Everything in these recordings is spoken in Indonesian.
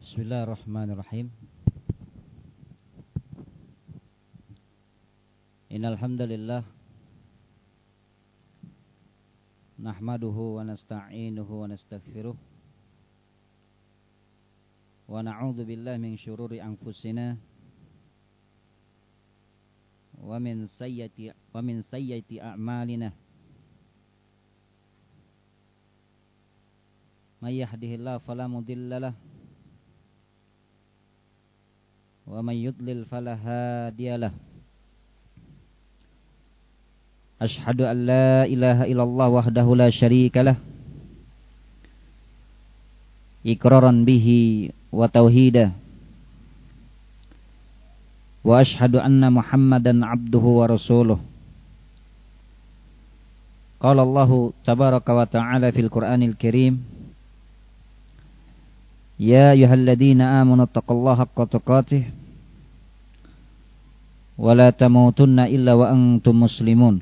Bismillahirrahmanirrahim. Innal hamdalillah nahmaduhu wa nasta'inuhu wa nastaghfiruh wa na'udzu billahi min syururi anfusina wa min sayyiati a'malina. May yahdihillahu fala mudilla lahu wa may yudlil fala hadiya lahu. Asyhadu an la ilaha illallah wahdahu la syarika lah iqraran bihi wa tauhida wa asyhadu anna Muhammadan abduhu wa rasuluh. Qala Allah tabaraka wa ta'ala fil Qur'anil Karim, ya ayyuhalladzina amanu taqullaha haqqa tuqatih wa la tamutunna illa wa antum muslimun.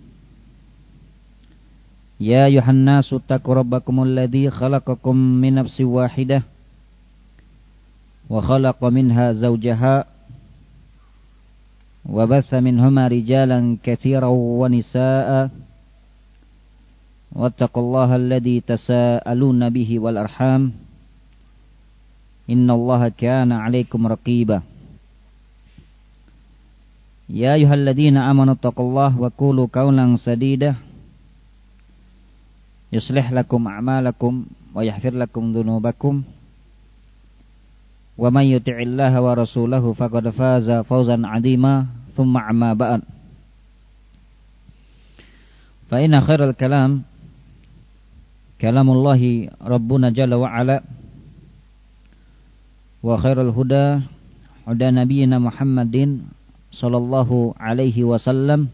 Ya ayuhan nasu taqu rabbakumul ladzi khalaqakum min nafsin wahidah wa khalaqa minha zawjaha wa batha minhuma rijalan katsiran wa nisaa'a wattaqullaha alladzi tasaaluna bihi wal arham innallaha kana 'alaikum raqiba. Ya ayyuhalladzina amanu taqullaha wa qulu qawlan sadida yuslih lakum a'malakum wa yaghfir lakum dhunubakum wa may yuti'illaha wa rasulahu faqad faza fawzan 'azima. Thumma amma ba'd, fa inna khairal kalam kalamullahi rabbuna jalla wa ala wa khairal huda huda nabiyyina Muhammadin sallallahu alaihi wasallam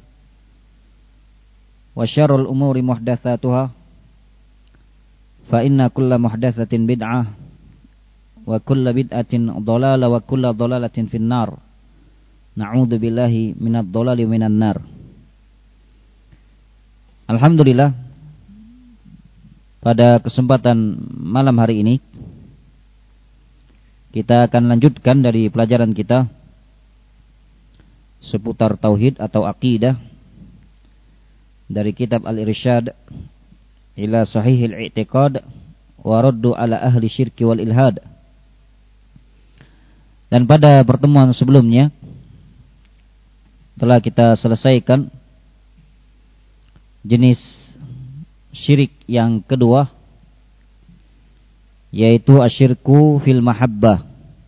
wa syarrul umuri muhdatsatuha fa inna kulla muhdatsatin bid'ah wa kulla bid'atin dhalalah wa kulla dhalalatin finnar. Na'udzu billahi minadh dhalali wa minan nar. Alhamdulillah, pada kesempatan malam hari ini kita akan lanjutkan dari pelajaran kita seputar tauhid atau akidah dari kitab Al-Irsyad ila Sahihil I'tiqad wa Raddu ala ahli syirki wal ilhad. Dan pada pertemuan sebelumnya telah kita selesaikan jenis syirik yang kedua, yaitu asyirku fil mahabbah,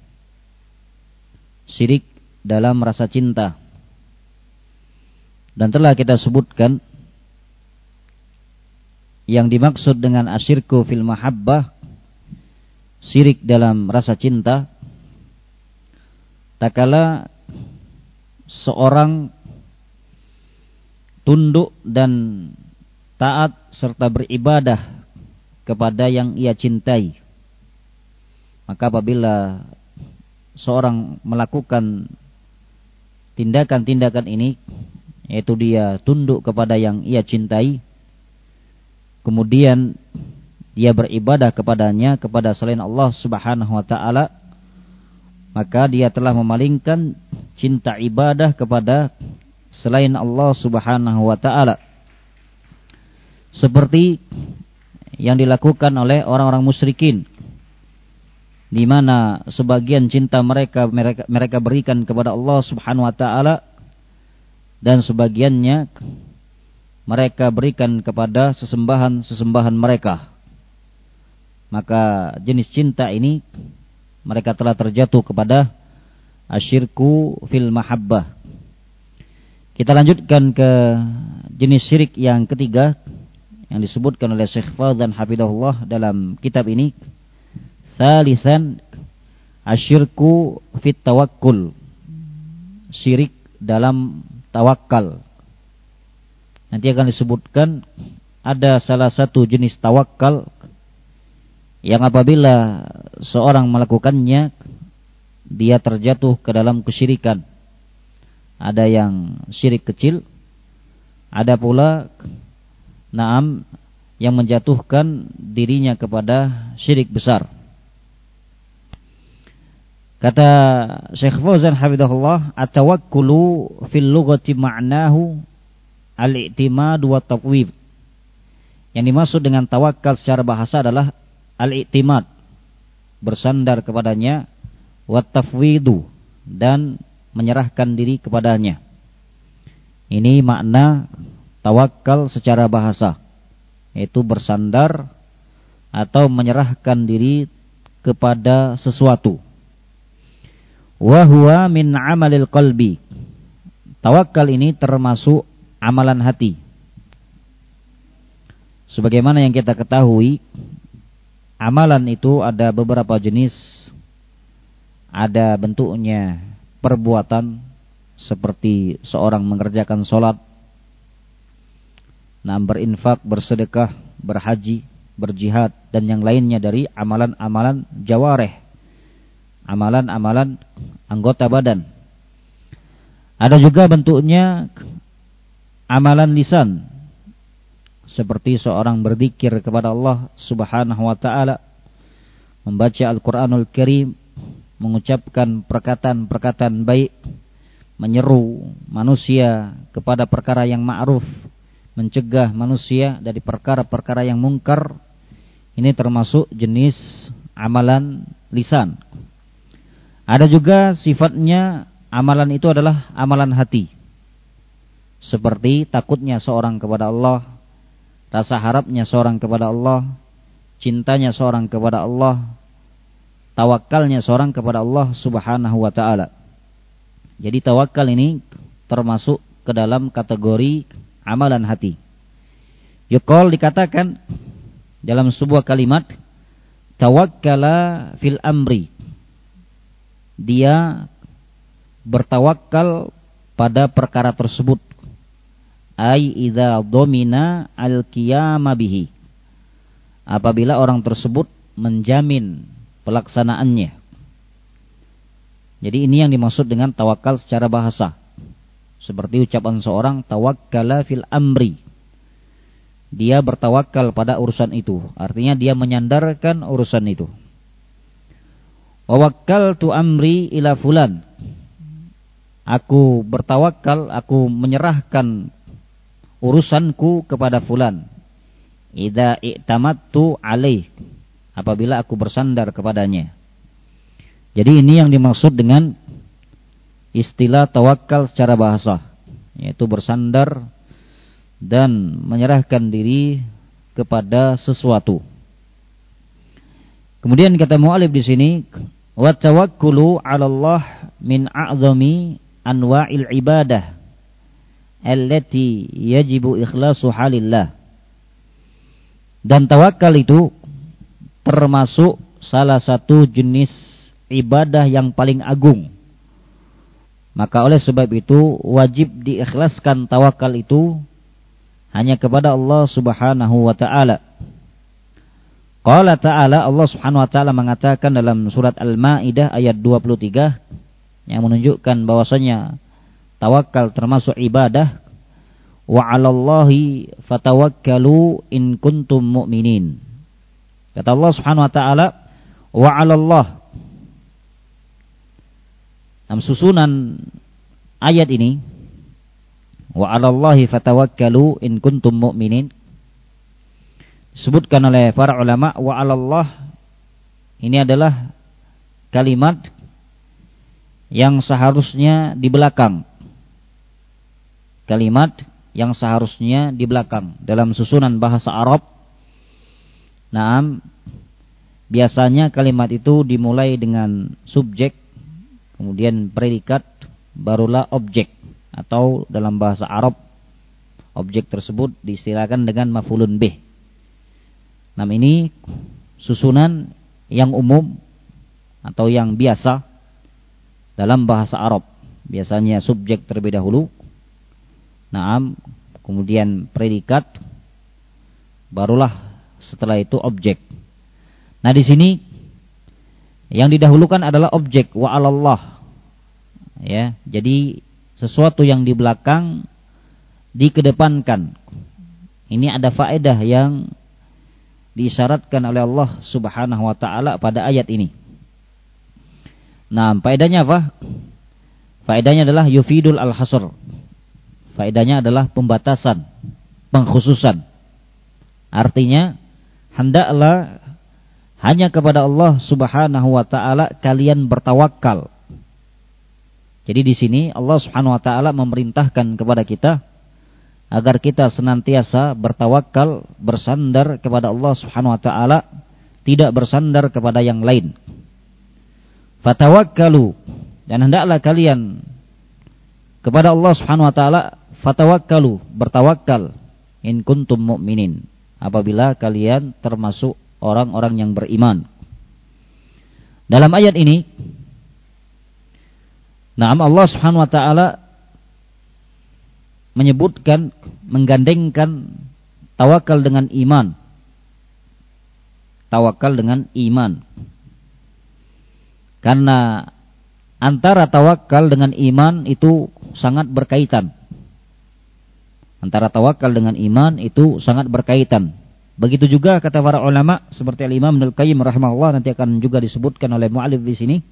syirik dalam rasa cinta. Dan telah kita sebutkan yang dimaksud dengan asyirku fil mahabbah, syirik dalam rasa cinta, tak kala seorang tunduk dan taat serta beribadah kepada yang ia cintai. Maka apabila seorang melakukan tindakan-tindakan ini, yaitu dia tunduk kepada yang ia cintai, kemudian dia beribadah kepadanya, kepada selain Allah subhanahu wa ta'ala, maka dia telah memalingkan cinta ibadah kepada selain Allah subhanahu wa ta'ala, seperti yang dilakukan oleh orang-orang musyrikin, di mana sebagian cinta mereka berikan kepada Allah subhanahu wa ta'ala, dan sebagiannya mereka berikan kepada sesembahan mereka. Maka jenis cinta ini mereka telah terjatuh kepada asyirku fil mahabbah. Kita lanjutkan ke jenis syirik yang ketiga yang disebutkan oleh Syekh Fauzan hafizahullah dalam kitab ini. Salisan asyirku fit tawakkul, syirik dalam tawakal. Nanti akan disebutkan ada salah satu jenis tawakal yang apabila seorang melakukannya dia terjatuh ke dalam kesyirikan. Ada yang syirik kecil, ada pula yang menjatuhkan dirinya kepada syirik besar. Kata Syekh Fauzan hafizahullah, at-tawakkulu fil lughati ma'nahu al-i'timad wa tafwid. Yang dimaksud dengan tawakal secara bahasa adalah al-i'timad, bersandar kepadanya, wa tafwidu, dan menyerahkan diri kepadanya. Ini makna tawakal secara bahasa, yaitu bersandar atau menyerahkan diri kepada sesuatu. Wa huwa min amalil qalbi. Tawakal ini termasuk amalan hati. Sebagaimana yang kita ketahui, amalan itu ada beberapa jenis. Ada bentuknya perbuatan, seperti seorang mengerjakan sholat, berinfak, bersedekah, berhaji, berjihad, dan yang lainnya dari amalan-amalan jawareh, amalan-amalan anggota badan. Ada juga bentuknya amalan lisan, seperti seorang berzikir kepada Allah Subhanahu wa taala, membaca Al-Qur'anul Karim, mengucapkan perkataan-perkataan baik, menyeru manusia kepada perkara yang ma'ruf, mencegah manusia dari perkara-perkara yang mungkar. Ini termasuk jenis amalan lisan. Ada juga sifatnya amalan itu adalah amalan hati, seperti takutnya seorang kepada Allah, rasa harapnya seorang kepada Allah, cintanya seorang kepada Allah, tawakalnya seorang kepada Allah Subhanahu wa ta'ala. Jadi tawakal ini termasuk ke dalam kategori amalan hati. Yuqal, dikatakan dalam sebuah kalimat, tawakkala fil amri. Dia bertawakal pada perkara tersebut. Ai idza domina al-qiyama bihi. Apabila orang tersebut menjamin pelaksanaannya. Jadi ini yang dimaksud dengan tawakal secara bahasa. Seperti ucapan seorang, tawakkala fil amri. Dia bertawakal pada urusan itu. Artinya dia menyandarkan urusan itu. Wa wakkaltu amri ila fulan. Aku bertawakal, aku menyerahkan urusanku kepada fulan. Idza i'tamattu alaih. Apabila aku bersandar kepadanya. Jadi ini yang dimaksud dengan istilah tawakal secara bahasa, yaitu bersandar dan menyerahkan diri kepada sesuatu. Kemudian kata mu'alif di sini, wa tawakkulu 'ala Allah min a'zami anwa'il ibadah allati yajibu ikhlasu halillah. Dan tawakal itu termasuk salah satu jenis ibadah yang paling agung. Maka oleh sebab itu wajib diikhlaskan tawakal itu hanya kepada Allah Subhanahu wa ta'ala. Qala ta'ala, Allah Subhanahu wa ta'ala mengatakan dalam surat Al-Maidah ayat 23 yang menunjukkan bahwasanya tawakal termasuk ibadah. Wa 'alallahi fatawakkalu in kuntum mu'minin. Kata Allah Subhanahu wa ta'ala, wa 'alallah. Dalam susunan ayat ini, wa 'alallahi fatawakkalu in kuntum mu'minin, disebutkan oleh para ulama, wa 'alallah ini adalah kalimat yang seharusnya di belakang. Kalimat yang seharusnya di belakang dalam susunan bahasa Arab. Naam, biasanya kalimat itu dimulai dengan subjek, kemudian predikat, barulah objek. Atau dalam bahasa Arab, objek tersebut diistilahkan dengan maf'ulun bih. Nah, ini susunan yang umum atau yang biasa dalam bahasa Arab. Biasanya subjek terlebih dahulu, naam, kemudian predikat, barulah setelah itu objek. Nah, di sini yang didahulukan adalah objek, wa 'alallah. Ya, jadi sesuatu yang di belakang dikedepankan. Ini ada faedah yang diisyaratkan oleh Allah Subhanahu wa ta'ala pada ayat ini. Nah, faedahnya apa? Faedahnya adalah yufidul al-hasr. Faedahnya adalah pembatasan, pengkhususan. Artinya, hendaklah hanya kepada Allah Subhanahu wa taala kalian bertawakal. Jadi di sini Allah Subhanahu wa taala memerintahkan kepada kita agar kita senantiasa bertawakal, bersandar kepada Allah Subhanahu wa taala, tidak bersandar kepada yang lain. Fatawakkalu, dan hendaklah kalian kepada Allah Subhanahu wa taala, fatawakkalu, bertawakal, in kuntum mu'minin, apabila kalian termasuk orang-orang yang beriman. Dalam ayat ini, Allah Subhanahu wa taala menyebutkan, menggandengkan tawakal dengan iman. Tawakal dengan iman. Karena antara tawakal dengan iman itu sangat berkaitan. Antara tawakal dengan iman itu sangat berkaitan. Begitu juga kata para ulama seperti Al-Imam Ibnu Al-Qayyim rahimahullah, nanti akan juga disebutkan oleh mu'allif di sini.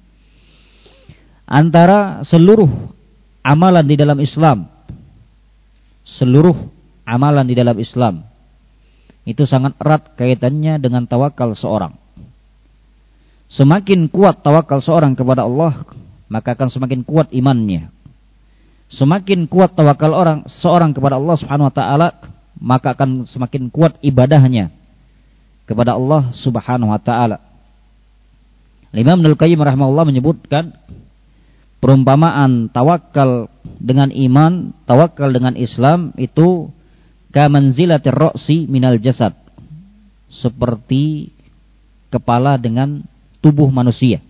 Antara seluruh amalan di dalam Islam, seluruh amalan di dalam Islam itu sangat erat kaitannya dengan tawakal seorang. Semakin kuat tawakal seorang kepada Allah, maka akan semakin kuat imannya. Semakin kuat tawakal seorang kepada Allah Subhanahu wa taala, maka akan semakin kuat ibadahnya kepada Allah Subhanahu wa taala. Imam Ibnu Al-Qayyim rahimahullah menyebutkan perumpamaan tawakal dengan iman, tawakal dengan Islam itu kamanzilatir ra'si minal jasad, seperti kepala dengan tubuh manusia.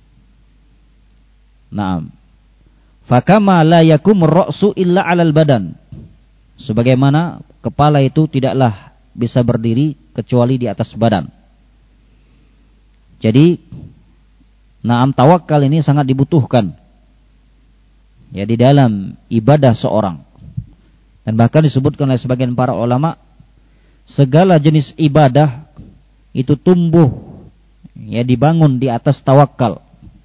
Naam. Fakama la yakumur ra'su illa 'alal badan. Sebagaimana kepala itu tidaklah bisa berdiri kecuali di atas badan. Jadi, tawakal ini sangat dibutuhkan ya di dalam ibadah seorang. Dan bahkan disebutkan oleh sebagian para ulama, segala jenis ibadah itu tumbuh ya dibangun di atas tawakal.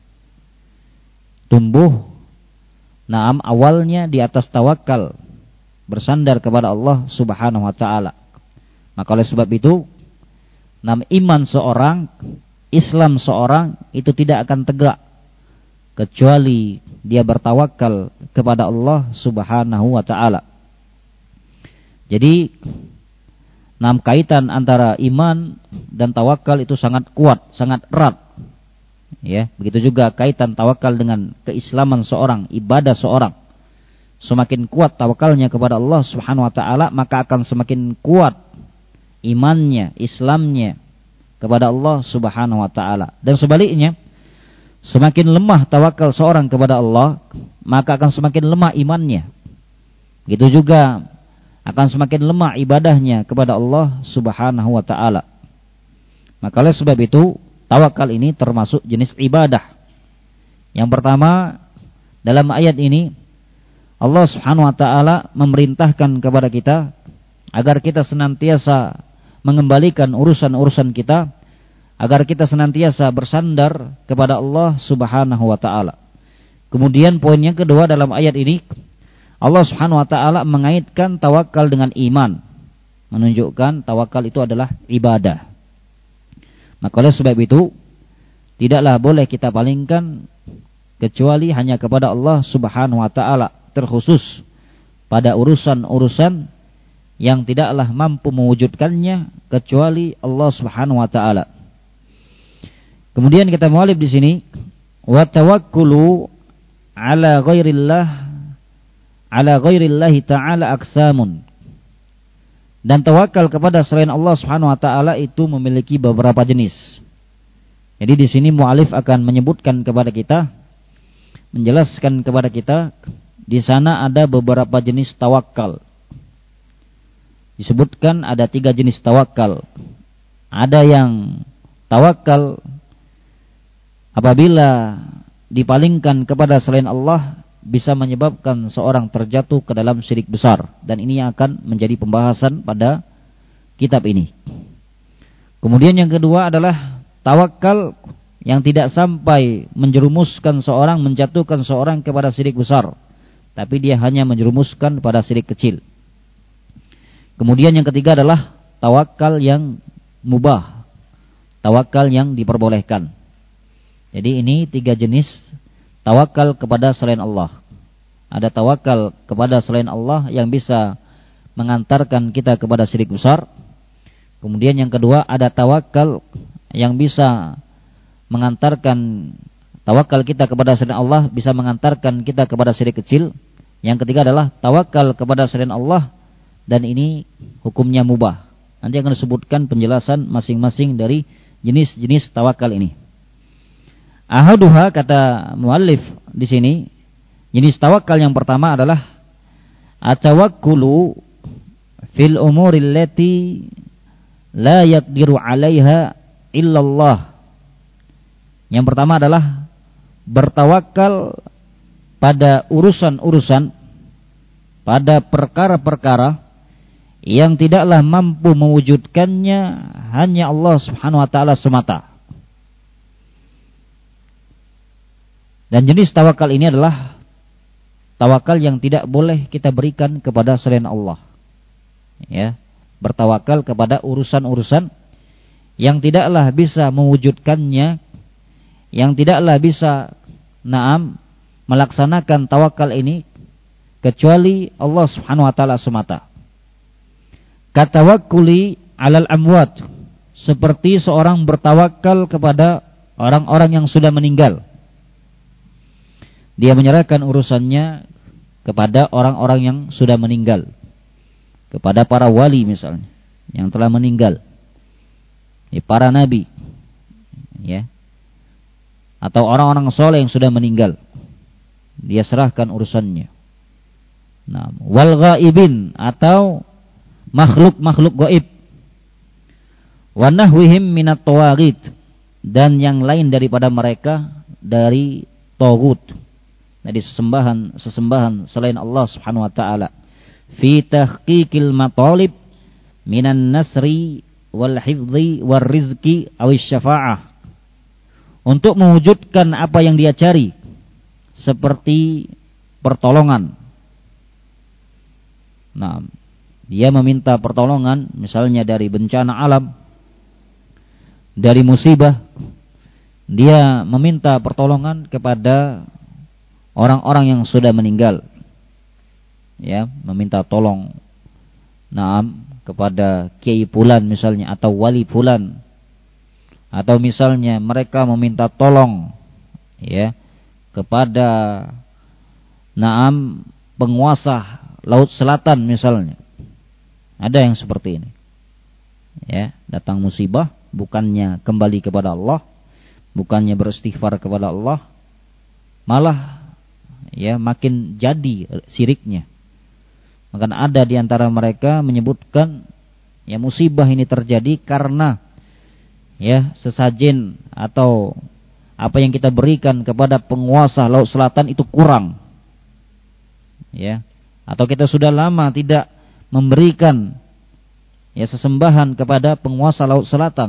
Tumbuh awalnya di atas tawakal, bersandar kepada Allah Subhanahu wa taala. Maka oleh sebab itu, iman seorang, Islam seorang itu tidak akan tegak kecuali dia bertawakal kepada Allah Subhanahu wa taala. Jadi kaitan antara iman dan tawakal itu sangat kuat, sangat erat. Ya, begitu juga kaitan tawakal dengan keislaman seorang, ibadah seorang. Semakin kuat tawakalnya kepada Allah Subhanahu wa taala, maka akan semakin kuat imannya, Islamnya kepada Allah Subhanahu wa taala. Dan sebaliknya, semakin lemah tawakal seorang kepada Allah, maka akan semakin lemah imannya. Begitu juga akan semakin lemah ibadahnya kepada Allah Subhanahu wa taala. Maka oleh sebab itu, tawakal ini termasuk jenis ibadah. Yang pertama, dalam ayat ini Allah Subhanahu wa taala memerintahkan kepada kita agar kita senantiasa mengembalikan urusan-urusan kita, agar kita senantiasa bersandar kepada Allah Subhanahu wa taala. Kemudian poin yang kedua dalam ayat ini, Allah Subhanahu wa taala mengaitkan tawakal dengan iman, menunjukkan tawakal itu adalah ibadah. Maka oleh sebab itu, tidaklah boleh kita palingkan kecuali hanya kepada Allah Subhanahu wa taala, terkhusus pada urusan-urusan yang tidaklah mampu mewujudkannya kecuali Allah Subhanahu wa taala. Kemudian kita mu'alif di sini, wa tawakkulu ala ghairillahi ta'ala aqsamun. Dan tawakal kepada selain Allah Subhanahu wa taala itu memiliki beberapa jenis. Jadi di sini mu'alif akan menyebutkan kepada kita, menjelaskan kepada kita, di sana ada beberapa jenis tawakal. Disebutkan ada 3 jenis tawakal. Ada yang tawakal apabila dipalingkan kepada selain Allah bisa menyebabkan seorang terjatuh ke dalam syirik besar, dan ini yang akan menjadi pembahasan pada kitab ini. Kemudian yang kedua adalah tawakal yang tidak sampai menjerumuskan seorang, menjatuhkan seorang kepada syirik besar, tapi dia hanya menjerumuskan pada syirik kecil. Kemudian yang ketiga adalah tawakal yang mubah, tawakal yang diperbolehkan. Jadi ini 3 jenis tawakal kepada selain Allah. Ada tawakal kepada selain Allah yang bisa mengantarkan kita kepada syirik besar. Kemudian yang kedua ada tawakal yang bisa mengantarkan, tawakal kita kepada selain Allah bisa mengantarkan kita kepada syirik kecil. Yang ketiga adalah tawakal kepada selain Allah, dan ini hukumnya mubah. Nanti akan disebutkan penjelasan masing-masing dari jenis-jenis tawakal ini. Ahaduha, kata muallif di sini, jenis tawakal yang pertama adalah atawakkulu fil umuril lati la yaqdiru 'alaiha illallah. Yang pertama adalah bertawakal pada urusan-urusan, pada perkara-perkara yang tidaklah mampu mewujudkannya hanya Allah Subhanahu wa taala semata. Dan jenis tawakal ini adalah tawakal yang tidak boleh kita berikan kepada selain Allah. Ya, bertawakal kepada urusan-urusan yang tidaklah bisa mewujudkannya, yang tidaklah bisa melaksanakan tawakal ini kecuali Allah Subhanahu wa taala semata. Katawakkuli 'alal amwat, seperti seorang bertawakal kepada orang-orang yang sudah meninggal. Dia menyerahkan urusannya kepada orang-orang yang sudah meninggal, kepada para wali misalnya yang telah meninggal, para nabi, ya, atau orang-orang soleh yang sudah meninggal. Dia serahkan urusannya. Nah, wal ghaibin, atau makhluk-makhluk gaib, wa nahwihim minat tawaghit, dan yang lain daripada mereka dari taghut, dari sesembahan selain Allah Subhanahu wa taala, fi tahqiqil matalib minan nasri wal hifdzi war rizqi awis syafa'ah, untuk mewujudkan apa yang dia cari, seperti pertolongan. Nah, dia meminta pertolongan misalnya dari bencana alam, dari musibah. Dia meminta pertolongan kepada orang-orang yang sudah meninggal. Ya, meminta tolong kepada kiai fulan misalnya, atau wali fulan. Atau misalnya mereka meminta tolong, ya, kepada penguasa Laut Selatan misalnya. Ada yang seperti ini. Ya, datang musibah, bukannya kembali kepada Allah, bukannya beristighfar kepada Allah, malah ya makin jadi syiriknya. Maka ada di antara mereka menyebutkan ya musibah ini terjadi karena ya sesajen atau apa yang kita berikan kepada penguasa Laut Selatan itu kurang. Ya, atau kita sudah lama tidak memberikan ya sesembahan kepada penguasa Laut Selatan.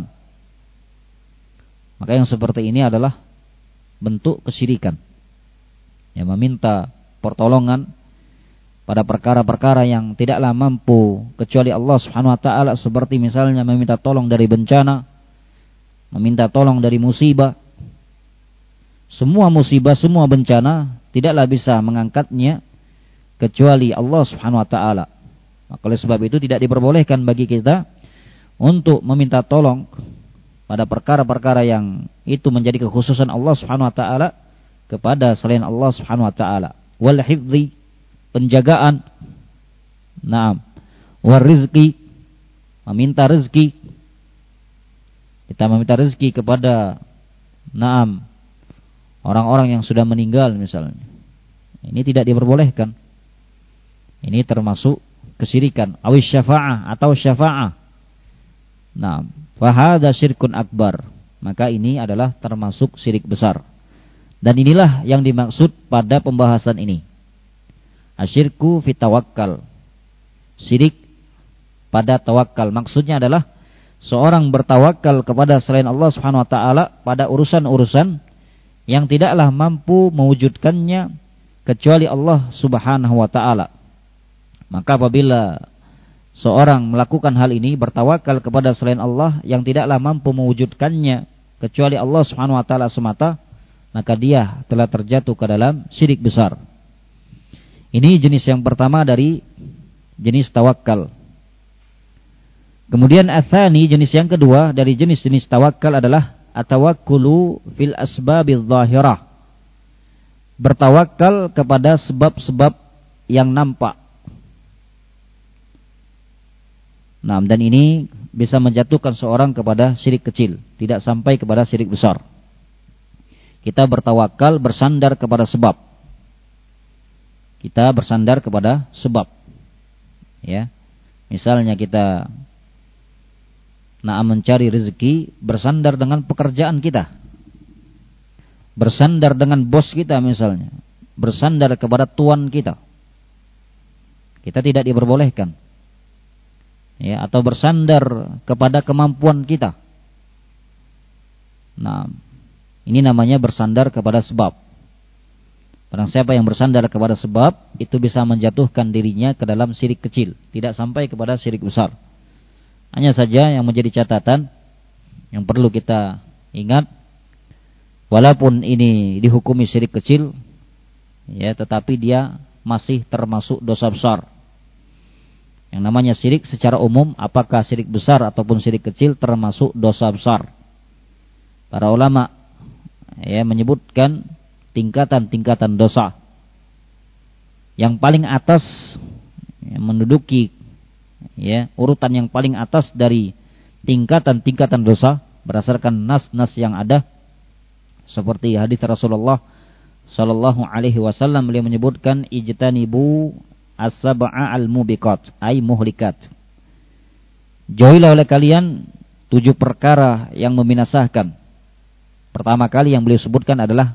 Maka yang seperti ini adalah bentuk kesyirikan. Ya, meminta pertolongan pada perkara-perkara yang tidaklah mampu kecuali Allah Subhanahu wa taala, seperti misalnya meminta tolong dari bencana, meminta tolong dari musibah. Semua musibah, semua bencana tidaklah bisa mengangkatnya kecuali Allah Subhanahu wa taala. Maka oleh sebab itu tidak diperbolehkan bagi kita untuk meminta tolong pada perkara-perkara yang itu menjadi kekhususan Allah Subhanahu wa taala kepada selain Allah Subhanahu wa taala. Wal hifdzi, penjagaan. War rizqi, meminta rezeki. Kita meminta rezeki kepada orang-orang yang sudah meninggal misalnya. Ini tidak diperbolehkan. Ini termasuk kesyirikan. Awis syafa'ah, atau syafa'ah. Fa hadza syirkun akbar. Maka ini adalah termasuk syirik besar. Dan inilah yang dimaksud pada pembahasan ini. Asyirku fi tawakkal. Syirik pada tawakal. Maksudnya adalah seorang bertawakal kepada selain Allah Subhanahu wa taala pada urusan-urusan yang tidaklah mampu mewujudkannya kecuali Allah Subhanahu wa taala. Maka apabila seorang melakukan hal ini, bertawakal kepada selain Allah yang tidaklah mampu mewujudkannya kecuali Allah Subhanahu wa taala semata, maka dia telah terjatuh ke dalam syirik besar. Ini jenis yang pertama dari jenis tawakal. Kemudian atsani, jenis yang kedua dari jenis-jenis tawakal adalah at-tawakkulu fil asbabil zahirah. Bertawakal kepada sebab-sebab yang nampak. Nah, dan ini bisa menjatuhkan seorang kepada syirik kecil, tidak sampai kepada syirik besar. Kita bertawakal bersandar kepada sebab. Kita bersandar kepada sebab. Ya. Misalnya kita mencari rezeki bersandar dengan pekerjaan kita. Bersandar dengan bos kita misalnya. Bersandar kepada tuan kita. Kita tidak diperbolehkan. Ya, atau bersandar kepada kemampuan kita. Nah, ini namanya bersandar kepada sebab. Barang siapa yang bersandar kepada sebab, itu bisa menjatuhkan dirinya ke dalam syirik kecil, tidak sampai kepada syirik besar. Hanya saja yang menjadi catatan yang perlu kita ingat, walaupun ini dihukumi syirik kecil, ya, tetapi dia masih termasuk dosa besar. Yang namanya syirik secara umum, apakah syirik besar ataupun syirik kecil, termasuk dosa besar. Para ulama ya menyebutkan tingkatan-tingkatan dosa. Yang paling atas ya, menduduki ya urutan yang paling atas dari tingkatan-tingkatan dosa berdasarkan nas-nas yang ada, seperti hadis Rasulullah sallallahu alaihi wasallam, beliau menyebutkan ijtanibu as-sab'a al-mubiqat, ay muhlikat. Jauhilah oleh kalian 7 perkara yang membinasakan. Pertama kali yang beliau sebutkan adalah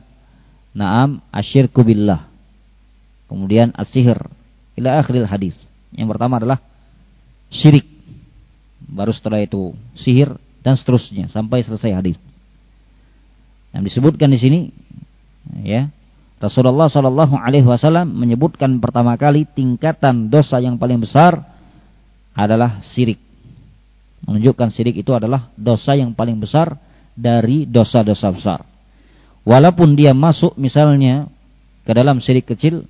asyirku billah. Kemudian as-sihr ila akhiril hadis. Yang pertama adalah syirik. Baru setelah itu sihir dan seterusnya sampai selesai hadis. Yang disebutkan di sini ya, Rasulullah sallallahu alaihi wasallam menyebutkan pertama kali tingkatan dosa yang paling besar adalah syirik. Menunjukkan syirik itu adalah dosa yang paling besar dari dosa-dosa besar. Walaupun dia masuk misalnya ke dalam syirik kecil,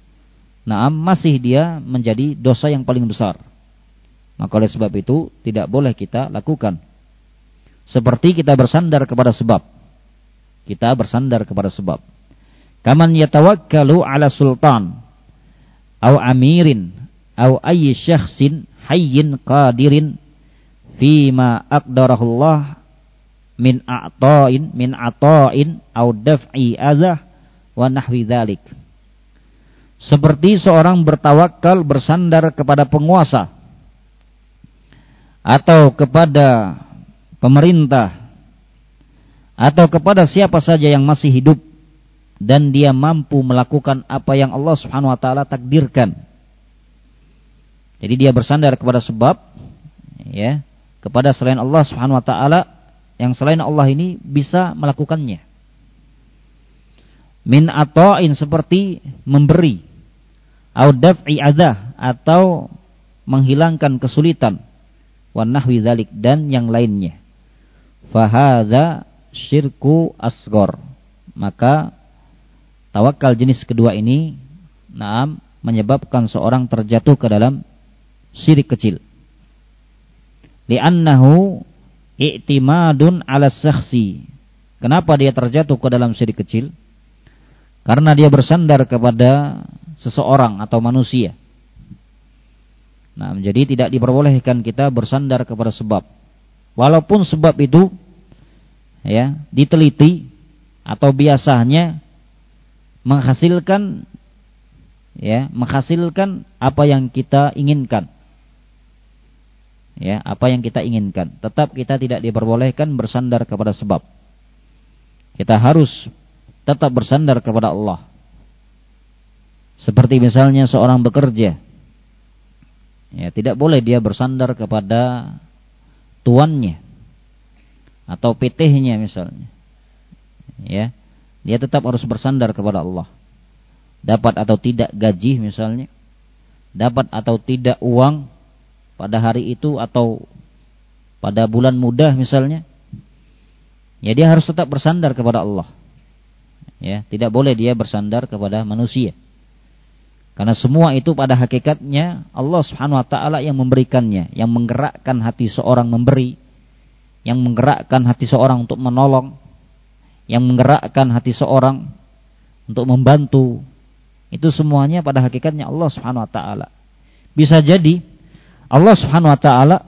masih dia menjadi dosa yang paling besar. Maka oleh sebab itu tidak boleh kita lakukan. Seperti kita bersandar kepada sebab. Kita bersandar kepada sebab. Kaman yatawakkalu ala sultan au amirin au ayyi syakhsin hayyin qadirin fima aqdarahullah min ata'in au daf'i azah wa nahwi dzalik. Seperti seorang bertawakal bersandar kepada penguasa atau kepada pemerintah atau kepada siapa saja yang masih hidup dan dia mampu melakukan apa yang Allah Subhanahu wa taala takdirkan. Jadi dia bersandar kepada sebab ya, kepada selain Allah Subhanahu wa taala, yang selain Allah ini bisa melakukannya. Min ata'in, seperti memberi, au daf'i adzah, atau menghilangkan kesulitan, wa nahwi dzalik, dan yang lainnya. Fa hadza syirku asghar. Maka tawakal jenis kedua ini menyebabkan seorang terjatuh ke dalam syirik kecil. Li'annahu i'timadun 'ala syakhsi. Kenapa dia terjatuh ke dalam syirik kecil? Karena dia bersandar kepada seseorang atau manusia. Jadi tidak diperbolehkan kita bersandar kepada sebab. Walaupun sebab itu ya diteliti atau biasanya menghasilkan apa yang kita inginkan. Ya, apa yang kita inginkan. Tetap kita tidak diperbolehkan bersandar kepada sebab. Kita harus tetap bersandar kepada Allah. Seperti misalnya seorang bekerja. Ya, tidak boleh dia bersandar kepada tuannya atau PT-nya misalnya, ya, dia tetap harus bersandar kepada Allah. Dapat atau tidak gaji misalnya, dapat atau tidak uang pada hari itu atau pada bulan mudah misalnya, ya dia harus tetap bersandar kepada Allah. Ya, tidak boleh dia bersandar kepada manusia. Karena semua itu pada hakikatnya Allah Subhanahu wa taala yang memberikannya, yang menggerakkan hati seorang memberi, yang menggerakkan hati seorang untuk menolong, yang menggerakkan hati seorang untuk membantu. Itu semuanya pada hakikatnya Allah Subhanahu wa taala. Bisa jadi Allah Subhanahu wa taala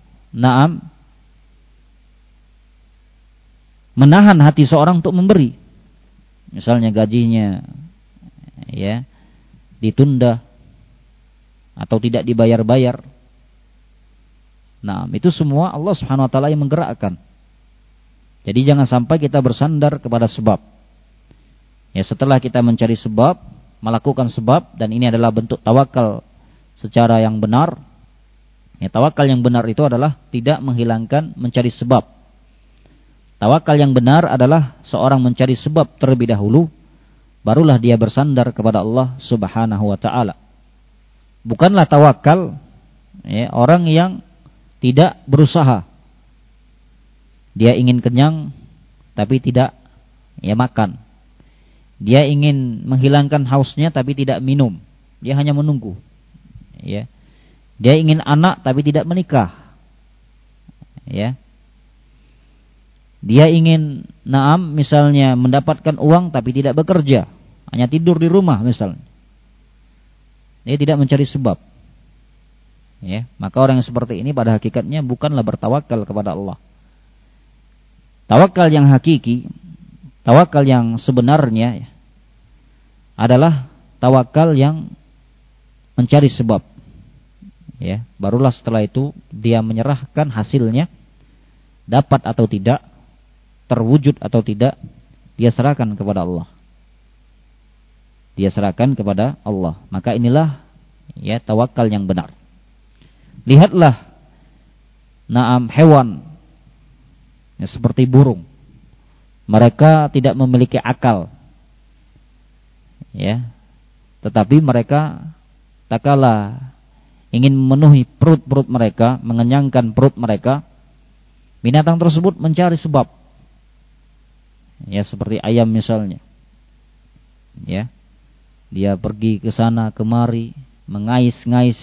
menahan hati seorang untuk memberi. Misalnya gajinya ya ditunda atau tidak dibayar-bayar. Nah, itu semua Allah Subhanahu wa taala yang menggerakkan. Jadi jangan sampai kita bersandar kepada sebab. Ya, setelah kita mencari sebab, melakukan sebab, dan ini adalah bentuk tawakal secara yang benar. Ya, tawakal yang benar itu adalah tidak menghilangkan mencari sebab. Tawakal yang benar adalah seorang mencari sebab terlebih dahulu, barulah dia bersandar kepada Allah Subhanahu wa taala. Bukanlah tawakal ya, orang yang tidak berusaha. Dia ingin kenyang tapi tidak ya makan. Dia ingin menghilangkan hausnya tapi tidak minum. Dia hanya menunggu. Ya. Dia ingin anak tapi tidak menikah. Ya. Dia ingin misalnya mendapatkan uang tapi tidak bekerja, hanya tidur di rumah misalnya. Dia tidak mencari sebab. Ya, maka orang yang seperti ini pada hakikatnya bukanlah bertawakal kepada Allah. Tawakal yang hakiki, tawakal yang sebenarnya adalah tawakal yang mencari sebab. Ya, barulah setelah itu dia menyerahkan hasilnya, dapat atau tidak, terwujud atau tidak, dia serahkan kepada Allah. Dia serahkan kepada Allah. Maka inilah ya tawakal yang benar. Lihatlah hewan ya, seperti burung. Mereka tidak memiliki akal. Ya. Tetapi mereka tak kalah ingin memenuhi perut-perut mereka, mengenyangkan perut mereka, binatang tersebut mencari sebab. Ya, seperti ayam misalnya. Ya. Dia pergi ke sana kemari, mengais-ngais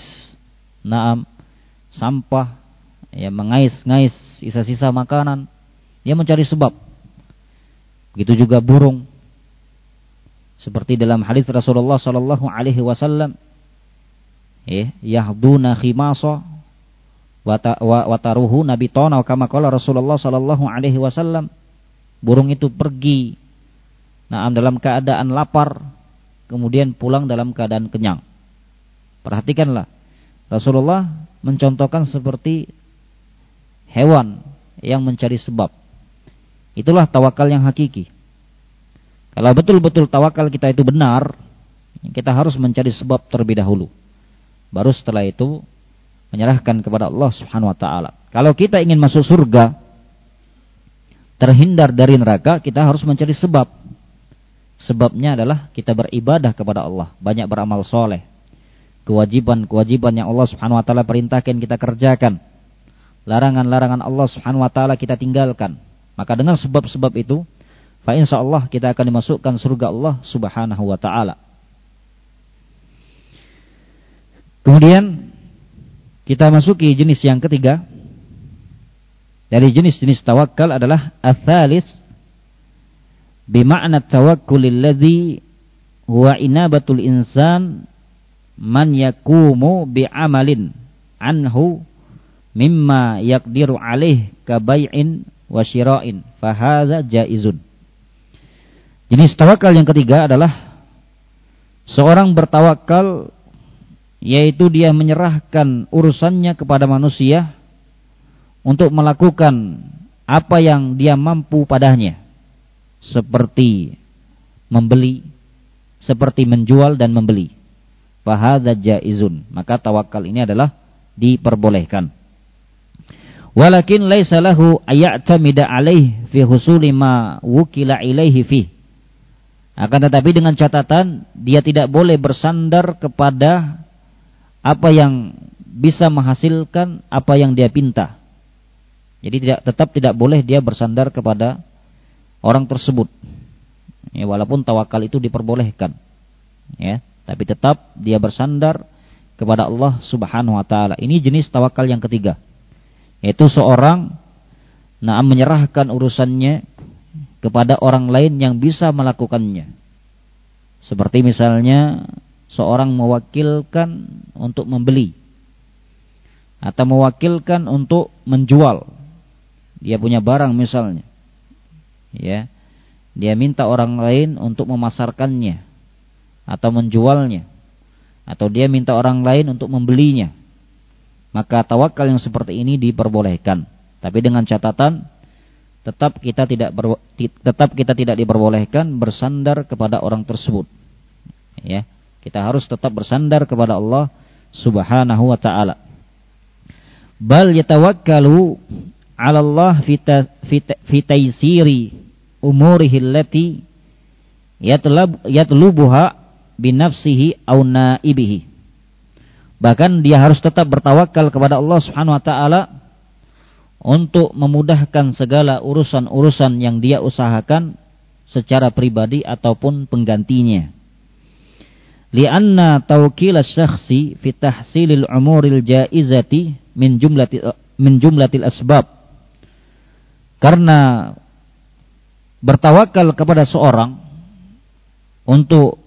sampah, ya, mengais-ngais sisa-sisa makanan. Dia mencari sebab. Begitu juga burung. Seperti dalam hadis Rasulullah sallallahu alaihi wasallam, ya, yahduna khimasa wa taruhu nabitana, kama qala Rasulullah sallallahu alaihi wasallam. Burung itu pergi dalam keadaan lapar, kemudian pulang dalam keadaan kenyang. Perhatikanlah, Rasulullah mencontohkan seperti hewan yang mencari sebab. Itulah tawakal yang hakiki. Kalau betul-betul tawakal kita itu benar, kita harus mencari sebab terlebih dahulu. Baru setelah itu menyerahkan kepada Allah Subhanahu wa taala. Kalau kita ingin masuk surga, terhindar dari neraka, kita harus mencari sebab. Sebabnya adalah kita beribadah kepada Allah, banyak beramal soleh. Kewajiban-kewajiban yang Allah Subhanahu wa taala perintahkan kita kerjakan. Larangan-larangan Allah Subhanahu wa taala kita tinggalkan. Maka dengan sebab-sebab itu, fa insyaallah kita akan dimasukkan surga Allah Subhanahu wa taala. Kemudian kita masuki jenis yang ketiga. Dari jenis-jenis tawakal adalah ats-tsalits bima'na tawakkulil ladzi huwa inabatul insan man yakumu bi'amalin anhu mimma yaqdiru alaih ka bai'in wa syira'in fa hadza jaizun. Jenis tawakal yang ketiga adalah seorang bertawakal, yaitu dia menyerahkan urusannya kepada manusia untuk melakukan apa yang dia mampu padanya, seperti membeli, seperti menjual dan membeli. Fahadza jaizun. Maka tawakal ini adalah diperbolehkan. Walakin laisa lahu ay'tamida alaih fi husuli ma wukila ilaihi fi. Akan tetapi dengan catatan dia tidak boleh bersandar kepada apa yang bisa menghasilkan apa yang dia pinta. Jadi tetap tidak boleh dia bersandar kepada orang tersebut. Ya, walaupun tawakal itu diperbolehkan. Ya, tapi tetap dia bersandar kepada Allah Subhanahu wa taala. Ini jenis tawakal yang ketiga. Yaitu seorang menyerahkan urusannya kepada orang lain yang bisa melakukannya. Seperti misalnya seorang mewakilkan untuk membeli atau mewakilkan untuk menjual. Dia punya barang misalnya. Ya. Dia minta orang lain untuk memasarkannya atau menjualnya, atau dia minta orang lain untuk membelinya. Maka tawakal yang seperti ini diperbolehkan, tapi dengan catatan tetap kita tidak diperbolehkan bersandar kepada orang tersebut. Ya, kita harus tetap bersandar kepada Allah Subhanahu wa taala. Bal yatawakkalu 'ala Allah fi taysiri umurihi allati yatlubuha binafsihi aw naibihi. Bahkan dia harus tetap bertawakal kepada Allah Subhanahu wa taala untuk memudahkan segala urusan-urusan yang dia usahakan secara pribadi ataupun penggantinya. Li'anna tawkil asy-syakhsi fi tahsilil umuril jaizati min jumlatil asbab. Karena bertawakal kepada seorang untuk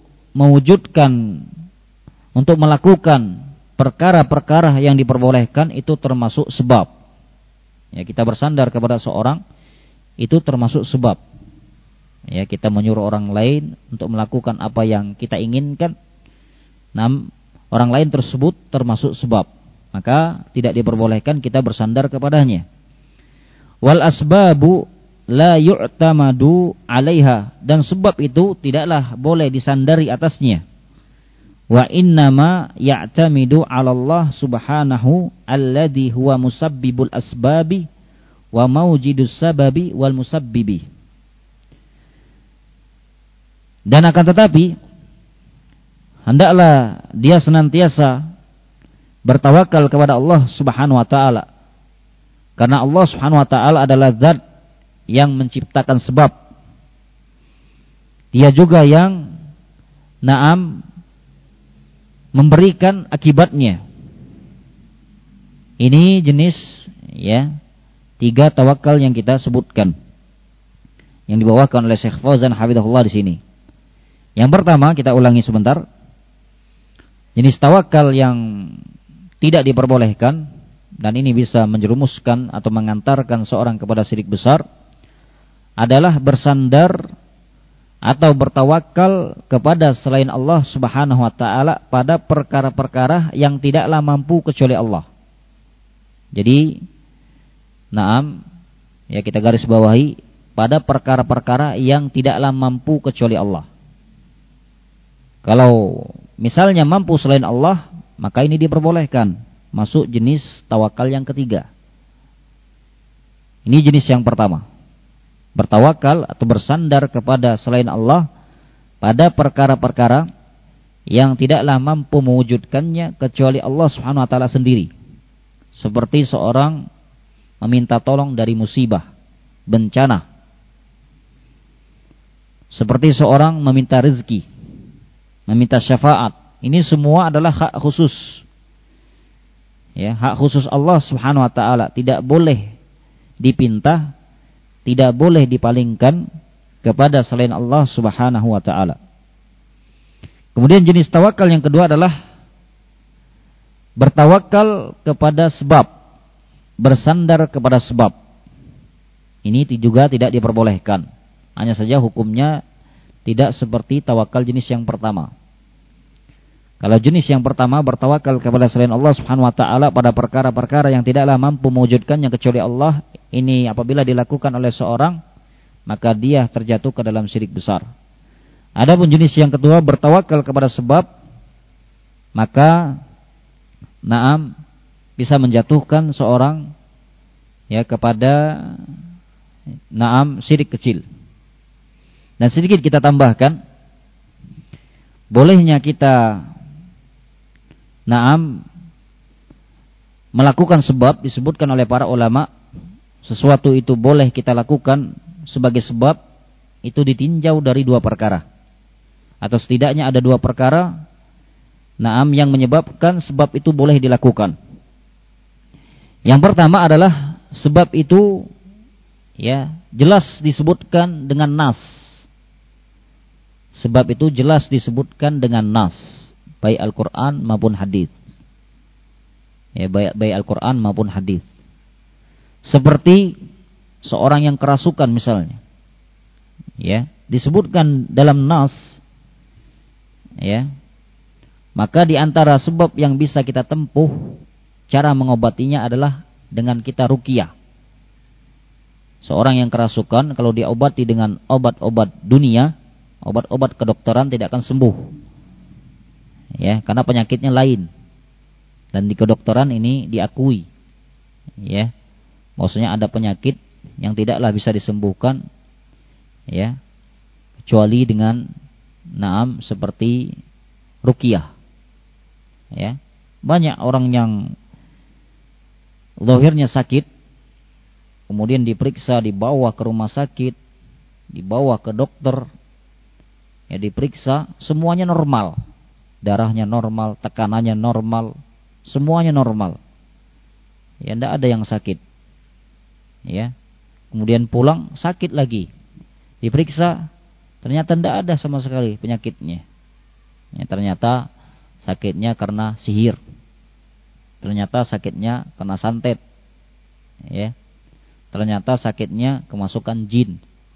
melakukan perkara-perkara yang diperbolehkan itu termasuk sebab. Ya, kita bersandar kepada seorang itu termasuk sebab. Ya, kita menyuruh orang lain untuk melakukan apa yang kita inginkan. Orang lain tersebut termasuk sebab. Maka tidak diperbolehkan kita bersandar kepadanya. Wal asbabu la yu'tamadu 'alaiha, dan sebab itu tidaklah boleh disandari atasnya. Wa innama ya'tamidu 'ala Allah Subhanahu alladhi huwa musabbibul asbabi wa maujidus sababi wal musabbibi. Dan akan tetapi hendaklah dia senantiasa bertawakal kepada Allah Subhanahu wa taala. Karena Allah Subhanahu wa taala adalah zat yang menciptakan sebab. Dia juga yang memberikan akibatnya. Ini jenis 3 tawakal yang kita sebutkan, yang dibawakan oleh Syekh Fauzan hafizahullah di sini. Yang pertama kita ulangi sebentar. Jenis tawakal yang tidak diperbolehkan, dan ini bisa menjerumuskan atau mengantarkan seorang kepada syirik besar, adalah bersandar atau bertawakal kepada selain Allah Subhanahu wa taala pada perkara-perkara yang tidaklah mampu kecuali Allah. Jadi, kita garis bawahi pada perkara-perkara yang tidaklah mampu kecuali Allah. Kalau misalnya mampu selain Allah, maka ini diperbolehkan, masuk jenis tawakal yang ketiga. Ini jenis yang pertama. Bertawakal atau bersandar kepada selain Allah pada perkara-perkara yang tidaklah mampu mewujudkannya kecuali Allah Subhanahu wa taala sendiri. Seperti seorang meminta tolong dari musibah, bencana. Seperti seorang meminta rezeki, meminta syafaat. Ini semua adalah hak khusus. Ya, hak khusus Allah Subhanahu wa taala, tidak boleh dipinta, tidak boleh dipalingkan kepada selain Allah Subhanahu wa taala. Kemudian jenis tawakal yang kedua adalah bertawakal kepada sebab, bersandar kepada sebab. Ini juga tidak diperbolehkan. Hanya saja hukumnya tidak seperti tawakal jenis yang pertama. Kalau jenis yang pertama bertawakal kepada selain Allah Subhanahu wa taala pada perkara-perkara yang tidaklah mampu mewujudkannya kecuali Allah, ini apabila dilakukan oleh seorang, maka dia terjatuh ke dalam syirik besar. Adapun jenis yang kedua bertawakal kepada sebab, maka bisa menjatuhkan seorang ya kepada syirik kecil. Dan sedikit kita tambahkan, bolehnya kita melakukan sebab, disebutkan oleh para ulama, sesuatu itu boleh kita lakukan sebagai sebab, itu ditinjau dari dua perkara. Atau setidaknya ada dua perkara yang menyebabkan sebab itu boleh dilakukan. Yang pertama adalah sebab itu ya jelas disebutkan dengan nas. Sebab itu jelas disebutkan dengan nas, baik Al-Qur'an maupun hadis. Ya, baik Al-Qur'an maupun hadis. Seperti seorang yang kerasukan misalnya. Ya, disebutkan dalam nas, ya. Maka di antara sebab yang bisa kita tempuh, cara mengobatinya adalah dengan kita ruqyah. Seorang yang kerasukan kalau diobati dengan obat-obat dunia, obat-obat kedokteran tidak akan sembuh. Ya, karena penyakitnya lain. Dan di kedokteran ini diakui. Ya. Maksudnya ada penyakit yang tidaklah bisa disembuhkan, ya, kecuali dengan seperti ruqyah. Ya. Banyak orang yang zahirnya sakit, kemudian diperiksa, dibawa ke rumah sakit, dibawa ke dokter, ya, diperiksa, semuanya normal. Darahnya normal, tekanannya normal, semuanya normal. Ya, tidak ada yang sakit. Ya. Kemudian pulang sakit lagi. Diperiksa, ternyata tidak ada sama sekali penyakitnya. Ya, ternyata sakitnya karena sihir. Ternyata sakitnya karena santet. Ya. Ternyata sakitnya kemasukan jin.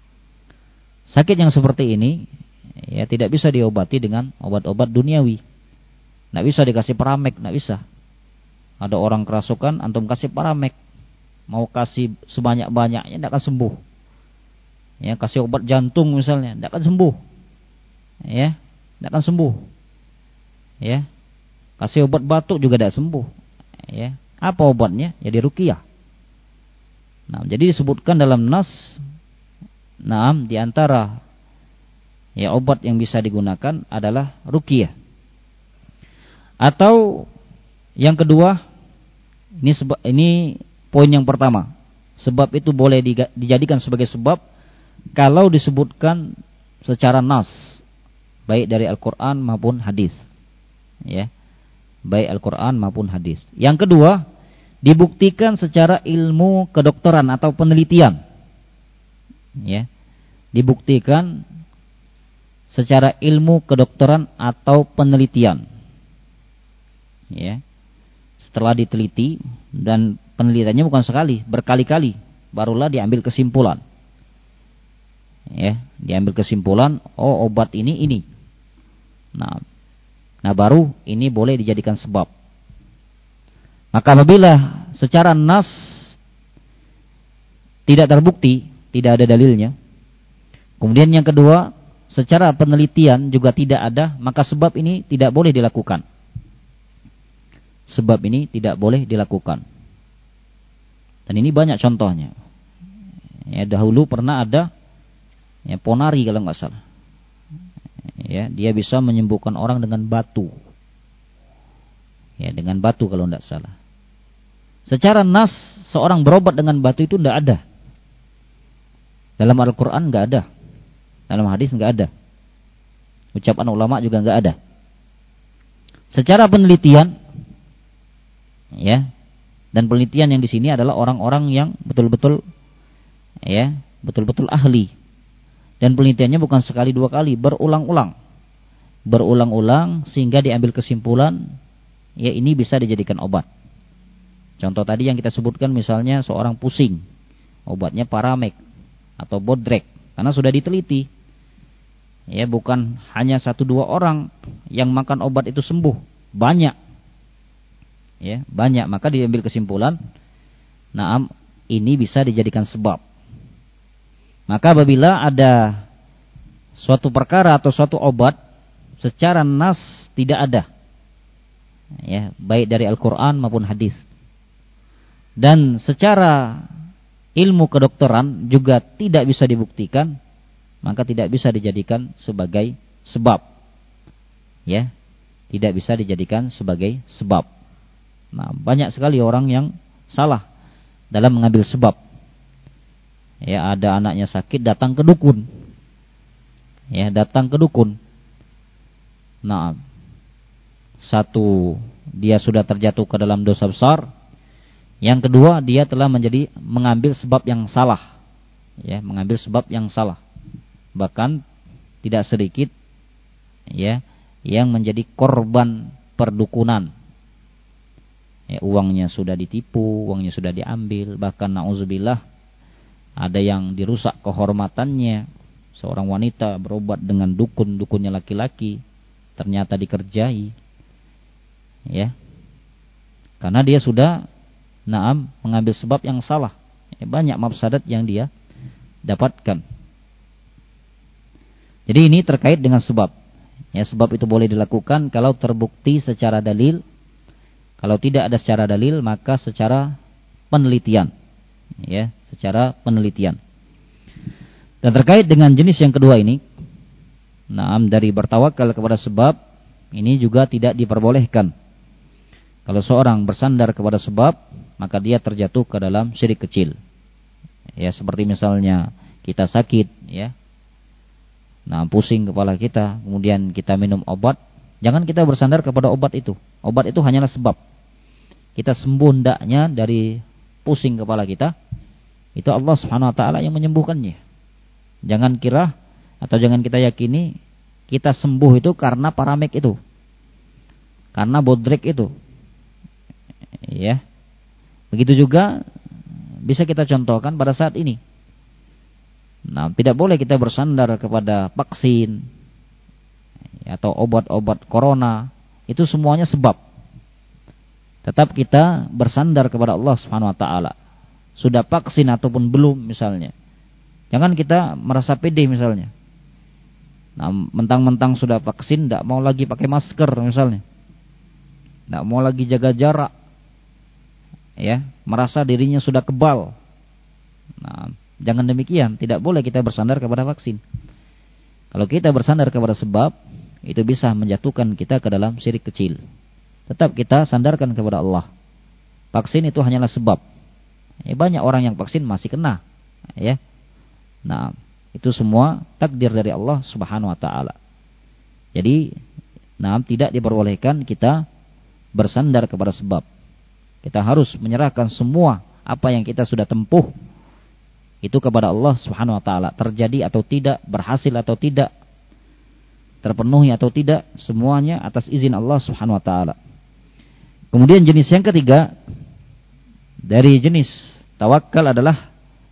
Sakit yang seperti ini ya tidak bisa diobati dengan obat-obat duniawi. Tidak bisa dikasih paramek, tidak bisa. Ada orang kerasukan, antum kasih paramek, mau kasih sebanyak-banyaknya tidak akan sembuh. Ya, kasih obat jantung misalnya, tidak akan sembuh. Ya, tidak akan sembuh. Ya, kasih obat batuk juga tidak sembuh. Ya, apa obatnya? Ya diruqyah. Jadi disebutkan dalam nas, di antara ya obat yang bisa digunakan adalah ruqyah. Atau yang kedua, ini poin yang pertama. Sebab itu boleh dijadikan sebagai sebab kalau disebutkan secara nas, baik dari Al-Qur'an maupun hadis. Ya. Baik Al-Qur'an maupun hadis. Yang kedua, dibuktikan secara ilmu kedokteran atau penelitian. Ya. Dibuktikan secara ilmu kedokteran atau penelitian. Ya. Setelah diteliti, dan penelitiannya bukan sekali, berkali-kali, barulah diambil kesimpulan. Ya, diambil kesimpulan, oh obat ini. Nah baru ini boleh dijadikan sebab. Maka apabila secara nas tidak terbukti, tidak ada dalilnya. Kemudian yang kedua, secara penelitian juga tidak ada, maka sebab ini tidak boleh dilakukan. Sebab ini tidak boleh dilakukan. Dan ini banyak contohnya. Ya, dahulu pernah ada ya, ponari kalau nggak salah. Ya, dia bisa menyembuhkan orang dengan batu. Ya, dengan batu kalau nggak salah. Secara nas seorang berobat dengan batu itu nggak ada. Dalam Al-Qur'an nggak ada. Dalam hadis nggak ada. Ucapan ulama juga nggak ada. Secara penelitian, ya, dan penelitian yang di sini adalah orang-orang yang betul-betul ahli. Dan penelitiannya bukan sekali dua kali, berulang-ulang sehingga diambil kesimpulan, ya ini bisa dijadikan obat. Contoh tadi yang kita sebutkan, misalnya seorang pusing, obatnya paramek atau bodrek, karena sudah diteliti. Ya, bukan hanya 1-2 orang yang makan obat itu sembuh, banyak. Ya, banyak, maka diambil kesimpulan, ini bisa dijadikan sebab. Maka apabila ada suatu perkara atau suatu obat secara nas tidak ada, ya, baik dari Al-Qur'an maupun hadis, dan secara ilmu kedokteran juga tidak bisa dibuktikan, maka tidak bisa dijadikan sebagai sebab. Ya, tidak bisa dijadikan sebagai sebab. Nah, banyak sekali orang yang salah dalam mengambil sebab. Ya, ada anaknya sakit datang ke dukun. Ya, datang ke dukun. Nah, satu, dia sudah terjatuh ke dalam dosa besar. Yang kedua, dia telah mengambil sebab yang salah. Ya, mengambil sebab yang salah. Bahkan tidak sedikit ya yang menjadi korban perdukunan. Ya, uangnya sudah ditipu, uangnya sudah diambil, bahkan na'udzubillah ada yang dirusak kehormatannya. Seorang wanita berobat dengan dukun, dukunnya laki-laki, ternyata dikerjai. Ya. Karena dia sudah mengambil sebab yang salah. Ya, banyak mafsadat yang dia dapatkan. Jadi ini terkait dengan sebab. Ya, sebab itu boleh dilakukan kalau terbukti secara dalil. Kalau tidak ada secara dalil, maka secara penelitian. Ya, secara penelitian. Dan terkait dengan jenis yang kedua ini, dari bertawakal kepada sebab, ini juga tidak diperbolehkan. Kalau seorang bersandar kepada sebab, maka dia terjatuh ke dalam syirik kecil. Ya, seperti misalnya kita sakit, ya. Pusing kepala kita, kemudian kita minum obat. Jangan kita bersandar kepada obat itu. Obat itu hanyalah sebab. Kita sembuh hendaknya dari pusing kepala kita, itu Allah Subhanahu wa taala yang menyembuhkannya. Jangan kira atau jangan kita yakini kita sembuh itu karena paramek itu, karena bodrek itu. Ya. Begitu juga bisa kita contohkan pada saat ini. Tidak boleh kita bersandar kepada vaksin atau obat-obat corona. Itu semuanya sebab. Tetap kita bersandar kepada Allah Subhanahu wa taala. Sudah vaksin ataupun belum misalnya. Jangan kita merasa pede misalnya. Mentang-mentang sudah vaksin, tidak mau lagi pakai masker misalnya. Tidak mau lagi jaga jarak. Ya, merasa dirinya sudah kebal. Jangan demikian. Tidak boleh kita bersandar kepada vaksin. Kalau kita bersandar kepada sebab, itu bisa menjatuhkan kita ke dalam syirik kecil. Tetap kita sandarkan kepada Allah. Vaksin itu hanyalah sebab. Ya, banyak orang yang vaksin masih kena. Ya. Itu semua takdir dari Allah Subhanahu wa taala. Jadi, tidak diperbolehkan kita bersandar kepada sebab. Kita harus menyerahkan semua apa yang kita sudah tempuh itu kepada Allah Subhanahu wa taala. Terjadi atau tidak, berhasil atau tidak, terpenuhi atau tidak, semuanya atas izin Allah Subhanahu wa taala. Kemudian jenis yang ketiga dari jenis tawakal adalah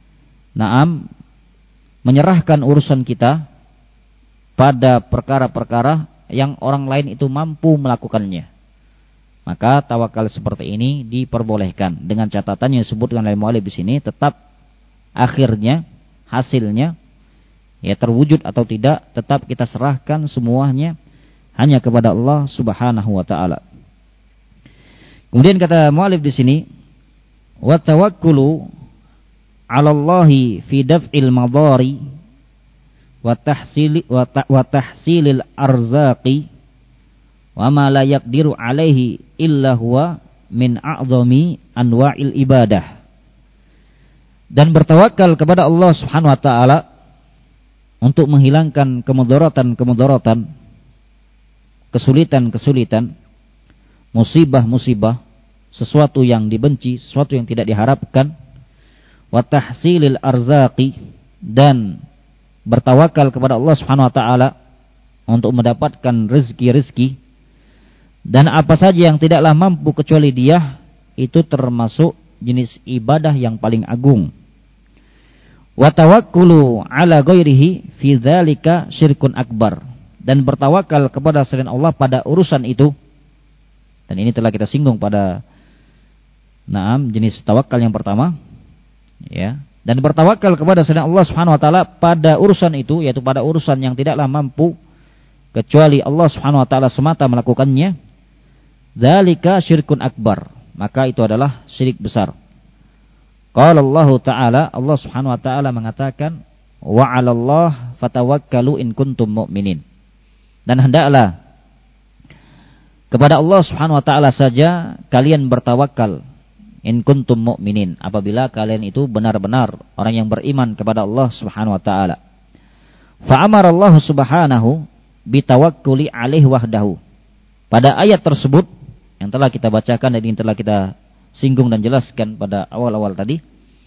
menyerahkan urusan kita pada perkara-perkara yang orang lain itu mampu melakukannya. Maka tawakal seperti ini diperbolehkan dengan catatan yang disebutkan oleh mu'allif di sini, tetap akhirnya hasilnya ya terwujud atau tidak, tetap kita serahkan semuanya hanya kepada Allah Subhanahu wa taala. Kemudian kata mu'allif di sini, wa tawakkulu 'ala Allahi fi daf'il madari wa tahsilil arzaqi wa ma la yaqdiru alaihi illa huwa min a'zami anwa'il ibadah. Dan bertawakal kepada Allah Subhanahu wa taala untuk menghilangkan kemudaratan-kemudaratan, kesulitan-kesulitan, musibah-musibah, sesuatu yang dibenci, sesuatu yang tidak diharapkan, wa tahsilil arzaqi, dan bertawakal kepada Allah Subhanahu wa taala untuk mendapatkan rezeki-rezeki. Dan apa saja yang tidaklah mampu kecuali Dia, itu termasuk jenis ibadah yang paling agung. Wa tawakkulu ala ghairihi fi dzalika syirkun akbar. Dan bertawakal kepada selain Allah pada urusan itu. Dan ini telah kita singgung pada jenis tawakal yang pertama. Ya. Dan bertawakal kepada selain Allah Subhanahu wa taala pada urusan itu, yaitu pada urusan yang tidaklah mampu kecuali Allah Subhanahu wa taala semata melakukannya. Dzalika syirkun akbar, maka itu adalah syirik besar. Qala Allah Ta'ala, Allah Subhanahu wa taala mengatakan, wa 'alallah fatawakkalu in kuntum mu'minin. Dan hendaklah kepada Allah Subhanahu wa taala saja kalian bertawakal, in kuntum mu'minin, apabila kalian itu benar-benar orang yang beriman kepada Allah Subhanahu wa taala. Fa amara Allah Subhanahu bitawakkuli alaihi wahdahu. Pada ayat tersebut yang telah kita bacakan dan yang telah kita singgung dan jelaskan pada awal-awal tadi,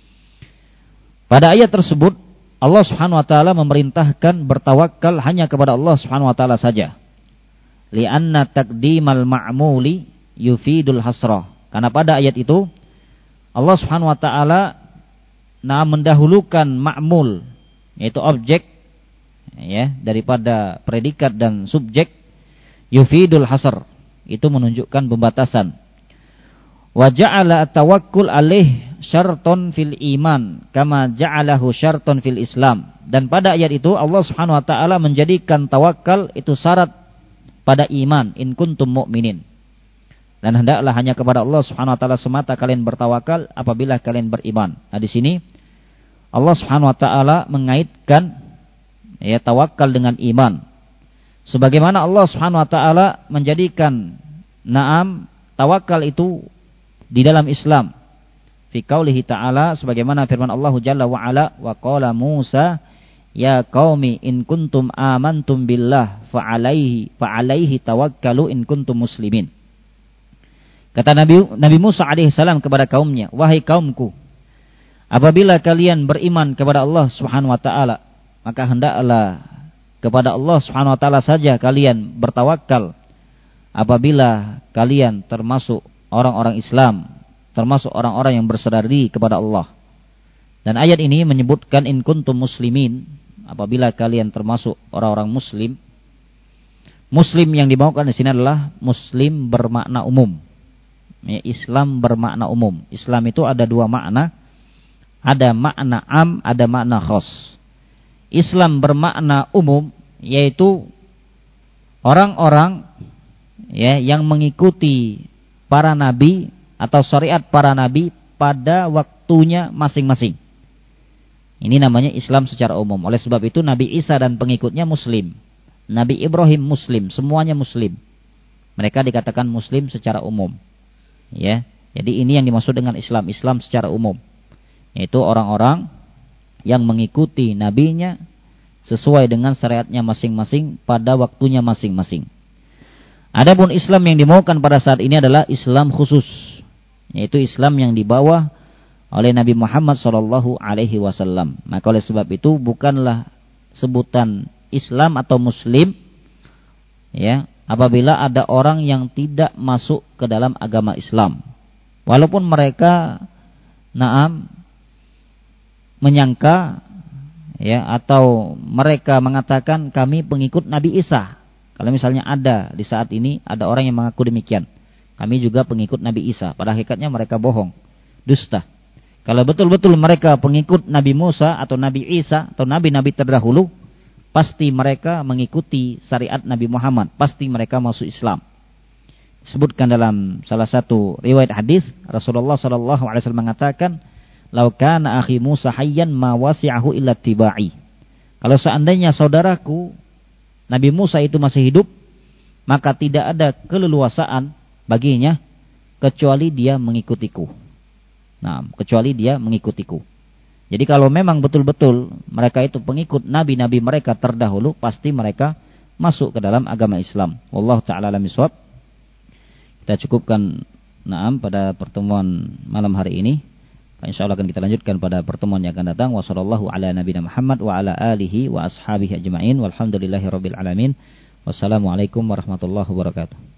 pada ayat tersebut Allah Subhanahu wa taala memerintahkan bertawakal hanya kepada Allah Subhanahu wa taala saja. Li'anna taqdimal ma'muli yufidul hasrah. Karena pada ayat itu Allah Subhanahu wa taala mendahulukan ma'mul, yaitu objek, ya, daripada predikat dan subjek. Yufidul hasr, itu menunjukkan pembatasan. Wa ja'ala tawakkul alaih syarton fil iman kama ja'alahu syarton fil Islam. Dan pada ayat itu Allah Subhanahu wa taala menjadikan tawakal itu syarat pada iman, in kuntum mu'minin. Dan hendaklah hanya kepada Allah Subhanahu wa taala semata kalian bertawakal apabila kalian beriman. Nah, di sini Allah Subhanahu wa taala mengaitkan, ya, tawakal dengan iman. Sebagaimana Allah Subhanahu wa taala menjadikan tawakal itu di dalam Islam. Fi qaulihi ta'ala, sebagaimana firman Allah Jalla wa ala, wa qala Musa ya qaumi in kuntum amantum billah fa alaihi tawakkalu in kuntum muslimin. Kata Nabi Musa alaihi salam kepada kaumnya, wahai kaumku, apabila kalian beriman kepada Allah Subhanahu wa taala, maka hendaklah kepada Allah Subhanahu wa taala saja kalian bertawakal apabila kalian termasuk orang-orang Islam, termasuk orang-orang yang berserah diri kepada Allah. Dan ayat ini menyebutkan in kuntum muslimin, apabila kalian termasuk orang-orang muslim. Muslim yang dibawakan di sini adalah muslim bermakna umum. Ya, Islam bermakna umum. Islam itu ada dua makna. Ada makna am, ada makna khas. Islam bermakna umum, yaitu orang-orang, ya, yang mengikuti para nabi atau syariat para nabi pada waktunya masing-masing. Ini namanya Islam secara umum. Oleh sebab itu Nabi Isa dan pengikutnya muslim, Nabi Ibrahim muslim, semuanya muslim. Mereka dikatakan muslim secara umum. Ya, jadi ini yang dimaksud dengan Islam, Islam secara umum, yaitu orang-orang yang mengikuti nabinya sesuai dengan syariatnya masing-masing pada waktunya masing-masing. Adapun Islam yang dimaukan pada saat ini adalah Islam khusus, yaitu Islam yang dibawa oleh Nabi Muhammad sallallahu alaihi wasallam. Maka oleh sebab itu bukanlah sebutan Islam atau Muslim, ya, apabila ada orang yang tidak masuk ke dalam agama Islam, walaupun mereka menyangka, ya, atau mereka mengatakan kami pengikut Nabi Isa. Kalau misalnya ada di saat ini ada orang yang mengaku demikian, kami juga pengikut Nabi Isa, pada hakikatnya mereka bohong, dusta. Kalau betul-betul mereka pengikut Nabi Musa atau Nabi Isa atau nabi-nabi terdahulu, pasti mereka mengikuti syariat Nabi Muhammad, pasti mereka masuk Islam. Disebutkan dalam salah satu riwayat hadis, Rasulullah sallallahu alaihi wasallam mengatakan, "Lau kana akhi Musa hayyan ma wasi'ahu illa tibai." Kalau seandainya saudaraku Nabi Musa itu masih hidup, maka tidak ada keleluasaan baginya kecuali dia mengikutiku. Nah, kecuali dia mengikutiku. Jadi kalau memang betul-betul mereka itu pengikut nabi-nabi mereka terdahulu, pasti mereka masuk ke dalam agama Islam. Wallahu ta'ala alam bisawab. Kita cukupkan pada pertemuan malam hari ini. Insyaallah akan kita lanjutkan pada pertemuan yang akan datang. Wassallallahu ala nabiyina Muhammad wa ala alihi wa ashabihi ajma'in. Walhamdulillahirabbil alamin. Wassalamualaikum warahmatullahi wabarakatuh.